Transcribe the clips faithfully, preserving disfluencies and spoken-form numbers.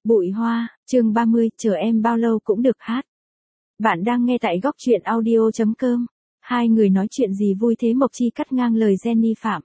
Bụi hoa, chương ba mươi, chờ em bao lâu cũng được hát. Bạn đang nghe tại góc truyện audio chấm com. Hai người nói chuyện gì vui thế? Mộc Chi cắt ngang lời Jenny Phạm.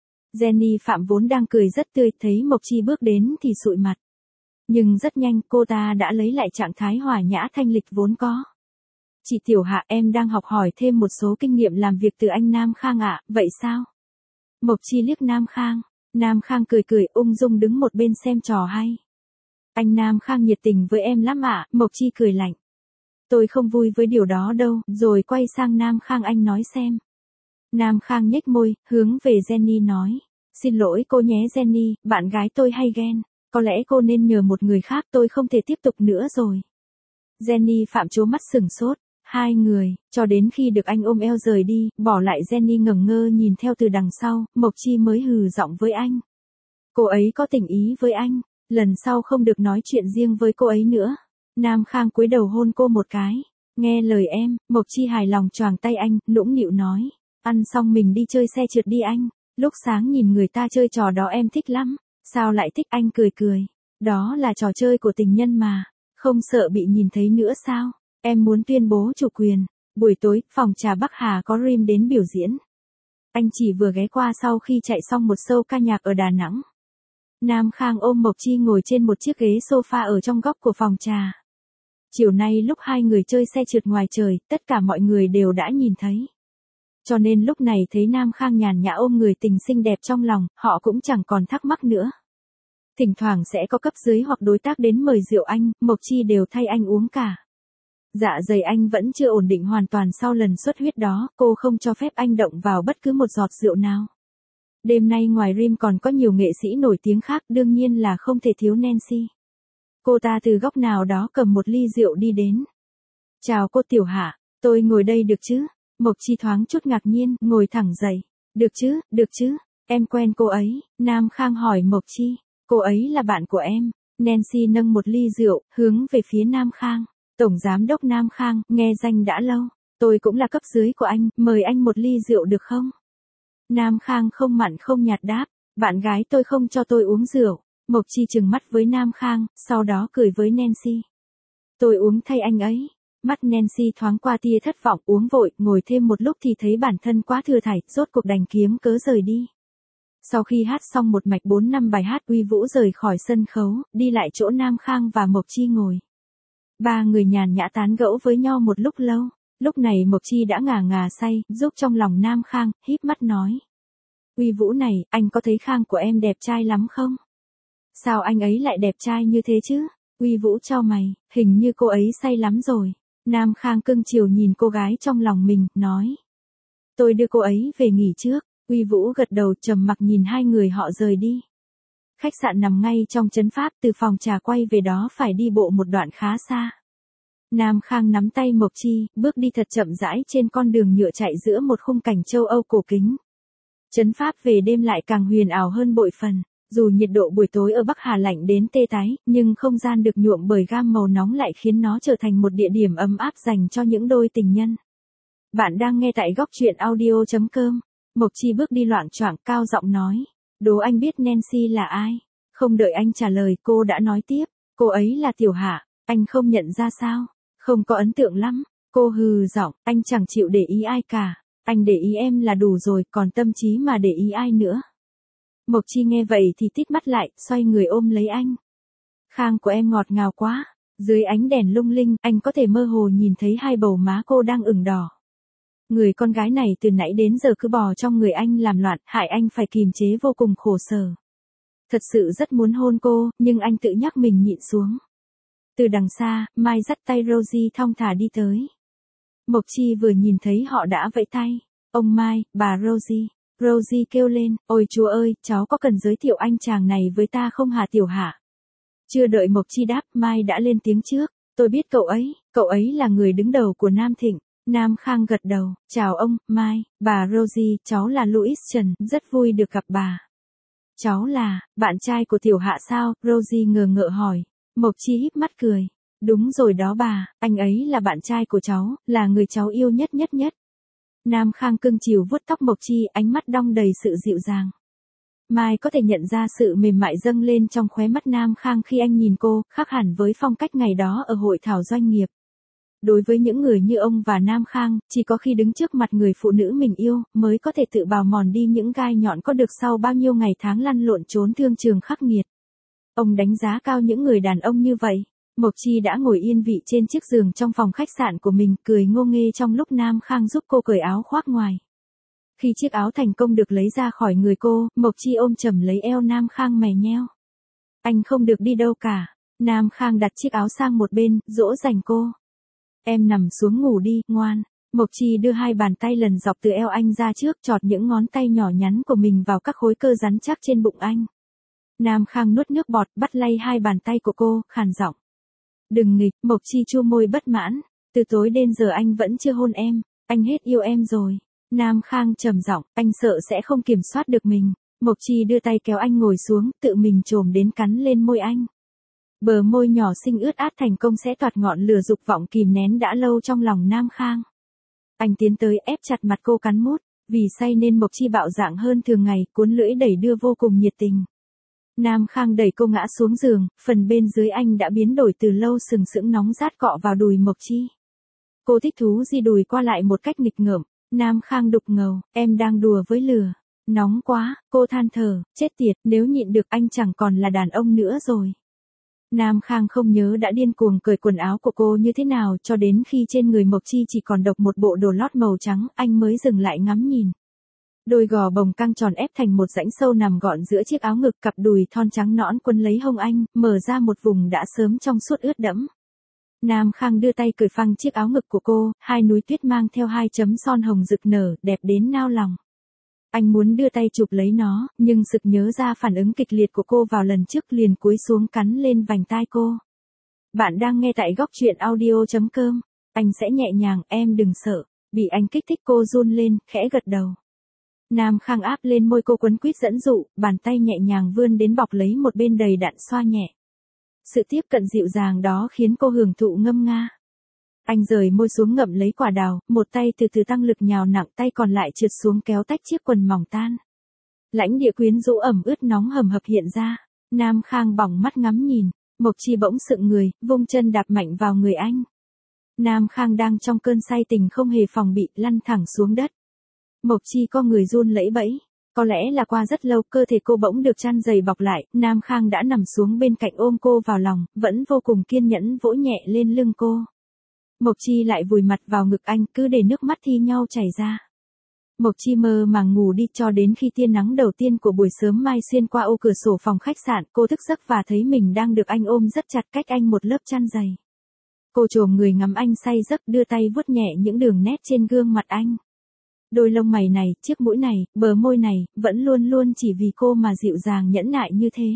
Jenny Phạm vốn đang cười rất tươi, thấy Mộc Chi bước đến thì sụi mặt. Nhưng rất nhanh cô ta đã lấy lại trạng thái hòa nhã thanh lịch vốn có. Chị Tiểu Hạ, em đang học hỏi thêm một số kinh nghiệm làm việc từ anh Nam Khang ạ, vậy sao? Mộc Chi liếc Nam Khang. Nam Khang cười cười ung dung đứng một bên xem trò hay. Anh Nam Khang nhiệt tình với em lắm ạ, Mộc Chi cười lạnh. Tôi không vui với điều đó đâu, rồi quay sang Nam Khang, anh nói xem. Nam Khang nhếch môi, hướng về Jenny nói. Xin lỗi cô nhé Jenny, bạn gái tôi hay ghen. Có lẽ cô nên nhờ một người khác, tôi không thể tiếp tục nữa rồi. Jenny Phạm trố mắt sừng sốt. Hai người, cho đến khi được anh ôm eo rời đi, bỏ lại Jenny ngẩn ngơ nhìn theo từ đằng sau, Mộc Chi mới hừ giọng với anh. Cô ấy có tình ý với anh, lần sau không được nói chuyện riêng với cô ấy nữa. Nam Khang cúi đầu hôn cô một cái. Nghe lời em, Mộc Chi hài lòng choàng tay anh, nũng nịu nói. Ăn xong mình đi chơi xe trượt đi anh. Lúc sáng nhìn người ta chơi trò đó em thích lắm. Sao lại thích? Anh cười cười. Đó là trò chơi của tình nhân mà. Không sợ bị nhìn thấy nữa sao? Em muốn tuyên bố chủ quyền. Buổi tối, phòng trà Bắc Hà có Rim đến biểu diễn. Anh chỉ vừa ghé qua sau khi chạy xong một show ca nhạc ở Đà Nẵng. Nam Khang ôm Mộc Chi ngồi trên một chiếc ghế sofa ở trong góc của phòng trà. Chiều nay lúc hai người chơi xe trượt ngoài trời, tất cả mọi người đều đã nhìn thấy. Cho nên lúc này thấy Nam Khang nhàn nhã ôm người tình xinh đẹp trong lòng, họ cũng chẳng còn thắc mắc nữa. Thỉnh thoảng sẽ có cấp dưới hoặc đối tác đến mời rượu anh, Mộc Chi đều thay anh uống cả. Dạ dày anh vẫn chưa ổn định hoàn toàn sau lần xuất huyết đó, cô không cho phép anh động vào bất cứ một giọt rượu nào. Đêm nay ngoài Rim còn có nhiều nghệ sĩ nổi tiếng khác, đương nhiên là không thể thiếu Nancy. Cô ta từ góc nào đó cầm một ly rượu đi đến. Chào cô Tiểu Hạ, tôi ngồi đây được chứ? Mộc Chi thoáng chút ngạc nhiên, ngồi thẳng dậy. Được chứ, được chứ, em quen cô ấy, Nam Khang hỏi Mộc Chi. Cô ấy là bạn của em. Nancy nâng một ly rượu, hướng về phía Nam Khang. Tổng giám đốc Nam Khang, nghe danh đã lâu. Tôi cũng là cấp dưới của anh, mời anh một ly rượu được không? Nam Khang không mặn không nhạt đáp, bạn gái tôi không cho tôi uống rượu. Mộc Chi trừng mắt với Nam Khang, sau đó cười với Nancy. Tôi uống thay anh ấy. Mắt Nancy thoáng qua tia thất vọng, uống vội, ngồi thêm một lúc thì thấy bản thân quá thừa thải, rốt cuộc đành kiếm cớ rời đi. Sau khi hát xong một mạch bốn năm bài hát, Uy Vũ rời khỏi sân khấu, đi lại chỗ Nam Khang và Mộc Chi ngồi. Ba người nhàn nhã tán gẫu với nhau một lúc lâu. Lúc này Mộc Chi đã ngà ngà say, giúp trong lòng Nam Khang, híp mắt nói. Uy Vũ này, anh có thấy Khang của em đẹp trai lắm không? Sao anh ấy lại đẹp trai như thế chứ? Uy Vũ chau mày, hình như cô ấy say lắm rồi. Nam Khang cưng chiều nhìn cô gái trong lòng mình, nói. Tôi đưa cô ấy về nghỉ trước. Uy Vũ gật đầu trầm mặc nhìn hai người họ rời đi. Khách sạn nằm ngay trong trấn Pháp, từ phòng trà quay về đó phải đi bộ một đoạn khá xa. Nam Khang nắm tay Mộc Chi, bước đi thật chậm rãi trên con đường nhựa chạy giữa một khung cảnh châu Âu cổ kính. Trấn Pháp về đêm lại càng huyền ảo hơn bội phần. Dù nhiệt độ buổi tối ở Bắc Hà lạnh đến tê tái, nhưng không gian được nhuộm bởi gam màu nóng lại khiến nó trở thành một địa điểm ấm áp dành cho những đôi tình nhân. Bạn đang nghe tại góc truyện audio chấm com. Mộc Chi bước đi loạng choạng, cao giọng nói. Đố anh biết Nancy là ai? Không đợi anh trả lời, cô đã nói tiếp. Cô ấy là Tiểu Hạ, anh không nhận ra sao? Không có ấn tượng lắm. Cô hừ giọng, anh chẳng chịu để ý ai cả. Anh để ý em là đủ rồi, còn tâm trí mà để ý ai nữa. Mộc Chi nghe vậy thì tít mắt lại, xoay người ôm lấy anh. Khang của em ngọt ngào quá. Dưới ánh đèn lung linh, anh có thể mơ hồ nhìn thấy hai bầu má cô đang ửng đỏ. Người con gái này từ nãy đến giờ cứ bò trong người anh làm loạn, hại anh phải kìm chế vô cùng khổ sở. Thật sự rất muốn hôn cô, nhưng anh tự nhắc mình nhịn xuống. Từ đằng xa, Mai dắt tay Rosie thong thả đi tới. Mộc Chi vừa nhìn thấy họ đã vẫy tay. Ông Mai, bà Rosie. Rosie kêu lên, ôi chúa ơi, cháu có cần giới thiệu anh chàng này với ta không hả Tiểu Hạ? Chưa đợi Mộc Chi đáp, Mai đã lên tiếng trước. Tôi biết cậu ấy, cậu ấy là người đứng đầu của Nam Thịnh. Nam Khang gật đầu, chào ông, Mai, bà Rosie, cháu là Louis Trần, rất vui được gặp bà. Cháu là, bạn trai của Tiểu Hạ sao? Rosie ngờ ngợ hỏi. Mộc Chi híp mắt cười. Đúng rồi đó bà, anh ấy là bạn trai của cháu, là người cháu yêu nhất nhất nhất. Nam Khang cưng chiều vuốt tóc Mộc Chi, ánh mắt đong đầy sự dịu dàng. Mai có thể nhận ra sự mềm mại dâng lên trong khóe mắt Nam Khang khi anh nhìn cô, khác hẳn với phong cách ngày đó ở hội thảo doanh nghiệp. Đối với những người như ông và Nam Khang, chỉ có khi đứng trước mặt người phụ nữ mình yêu, mới có thể tự bào mòn đi những gai nhọn có được sau bao nhiêu ngày tháng lăn lộn trốn thương trường khắc nghiệt. Ông đánh giá cao những người đàn ông như vậy. Mộc Chi đã ngồi yên vị trên chiếc giường trong phòng khách sạn của mình, cười ngô nghê trong lúc Nam Khang giúp cô cởi áo khoác ngoài. Khi chiếc áo thành công được lấy ra khỏi người cô, Mộc Chi ôm chầm lấy eo Nam Khang mè nheo. Anh không được đi đâu cả. Nam Khang đặt chiếc áo sang một bên, dỗ dành cô. Em nằm xuống ngủ đi, ngoan. Mộc Chi đưa hai bàn tay lần dọc từ eo anh ra trước, chọt những ngón tay nhỏ nhắn của mình vào các khối cơ rắn chắc trên bụng anh. Nam Khang nuốt nước bọt, bắt lay hai bàn tay của cô, khàn giọng. Đừng nghịch, Mộc Chi chua môi bất mãn. Từ tối đến giờ anh vẫn chưa hôn em, anh hết yêu em rồi. Nam Khang trầm giọng, anh sợ sẽ không kiểm soát được mình. Mộc Chi đưa tay kéo anh ngồi xuống, tự mình chồm đến cắn lên môi anh. Bờ môi nhỏ xinh ướt át thành công sẽ toạt ngọn lửa dục vọng kìm nén đã lâu trong lòng Nam Khang. Anh tiến tới ép chặt mặt cô cắn mút, vì say nên Mộc Chi bạo dạn hơn thường ngày, cuốn lưỡi đẩy đưa vô cùng nhiệt tình. Nam Khang đẩy cô ngã xuống giường, phần bên dưới anh đã biến đổi từ lâu, sừng sững nóng rát cọ vào đùi Mộc Chi. Cô thích thú di đùi qua lại một cách nghịch ngợm. Nam Khang đục ngầu, em đang đùa với lửa. Nóng quá, cô than thở, chết tiệt, nếu nhịn được anh chẳng còn là đàn ông nữa rồi. Nam Khang không nhớ đã điên cuồng cởi quần áo của cô như thế nào, cho đến khi trên người Mộc Chi chỉ còn độc một bộ đồ lót màu trắng, anh mới dừng lại ngắm nhìn. Đôi gò bồng căng tròn ép thành một rãnh sâu nằm gọn giữa chiếc áo ngực, cặp đùi thon trắng nõn quấn lấy hông anh, mở ra một vùng đã sớm trong suốt ướt đẫm. Nam Khang đưa tay cởi phăng chiếc áo ngực của cô, hai núi tuyết mang theo hai chấm son hồng rực nở, đẹp đến nao lòng. Anh muốn đưa tay chụp lấy nó, nhưng sực nhớ ra phản ứng kịch liệt của cô vào lần trước, liền cúi xuống cắn lên vành tai cô. Bạn đang nghe tại góc truyện audio chấm com. Anh sẽ nhẹ nhàng, em đừng sợ. Bị anh kích thích cô run lên, khẽ gật đầu. Nam Khang áp lên môi cô quấn quýt dẫn dụ, bàn tay nhẹ nhàng vươn đến bọc lấy một bên đầy đặn xoa nhẹ. Sự tiếp cận dịu dàng đó khiến cô hưởng thụ ngâm nga. Anh rời môi xuống ngậm lấy quả đào, một tay từ từ tăng lực nhào nặng, tay còn lại trượt xuống kéo tách chiếc quần mỏng tan. Lãnh địa quyến rũ ẩm ướt nóng hầm hập hiện ra. Nam Khang bỏng mắt ngắm nhìn. Mộc Chi bỗng sựng người, vung chân đạp mạnh vào người anh. Nam Khang đang trong cơn say tình không hề phòng bị, lăn thẳng xuống đất. Mộc Chi co người run lẫy bẫy. Có lẽ là qua rất lâu, cơ thể cô bỗng được chăn dày bọc lại, Nam Khang đã nằm xuống bên cạnh ôm cô vào lòng, vẫn vô cùng kiên nhẫn vỗ nhẹ lên lưng cô. Mộc Chi lại vùi mặt vào ngực anh, cứ để nước mắt thi nhau chảy ra. Mộc Chi mơ màng ngủ đi cho đến khi tia nắng đầu tiên của buổi sớm mai xuyên qua ô cửa sổ phòng khách sạn, cô thức giấc và thấy mình đang được anh ôm rất chặt, cách anh một lớp chăn dày. Cô chồm người ngắm anh say giấc, đưa tay vuốt nhẹ những đường nét trên gương mặt anh. Đôi lông mày này, chiếc mũi này, bờ môi này, vẫn luôn luôn chỉ vì cô mà dịu dàng nhẫn nại như thế.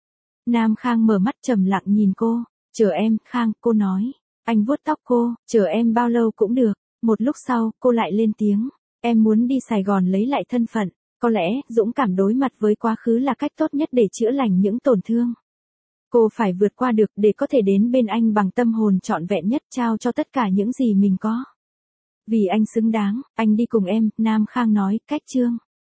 Nam Khang mở mắt trầm lặng nhìn cô. Chờ em, Khang, cô nói. Anh vuốt tóc cô, chờ em bao lâu cũng được. Một lúc sau, cô lại lên tiếng. Em muốn đi Sài Gòn lấy lại thân phận. Có lẽ, dũng cảm đối mặt với quá khứ là cách tốt nhất để chữa lành những tổn thương. Cô phải vượt qua được để có thể đến bên anh bằng tâm hồn trọn vẹn nhất, trao cho tất cả những gì mình có. Vì anh xứng đáng, anh đi cùng em, Nam Khang nói, cách chương.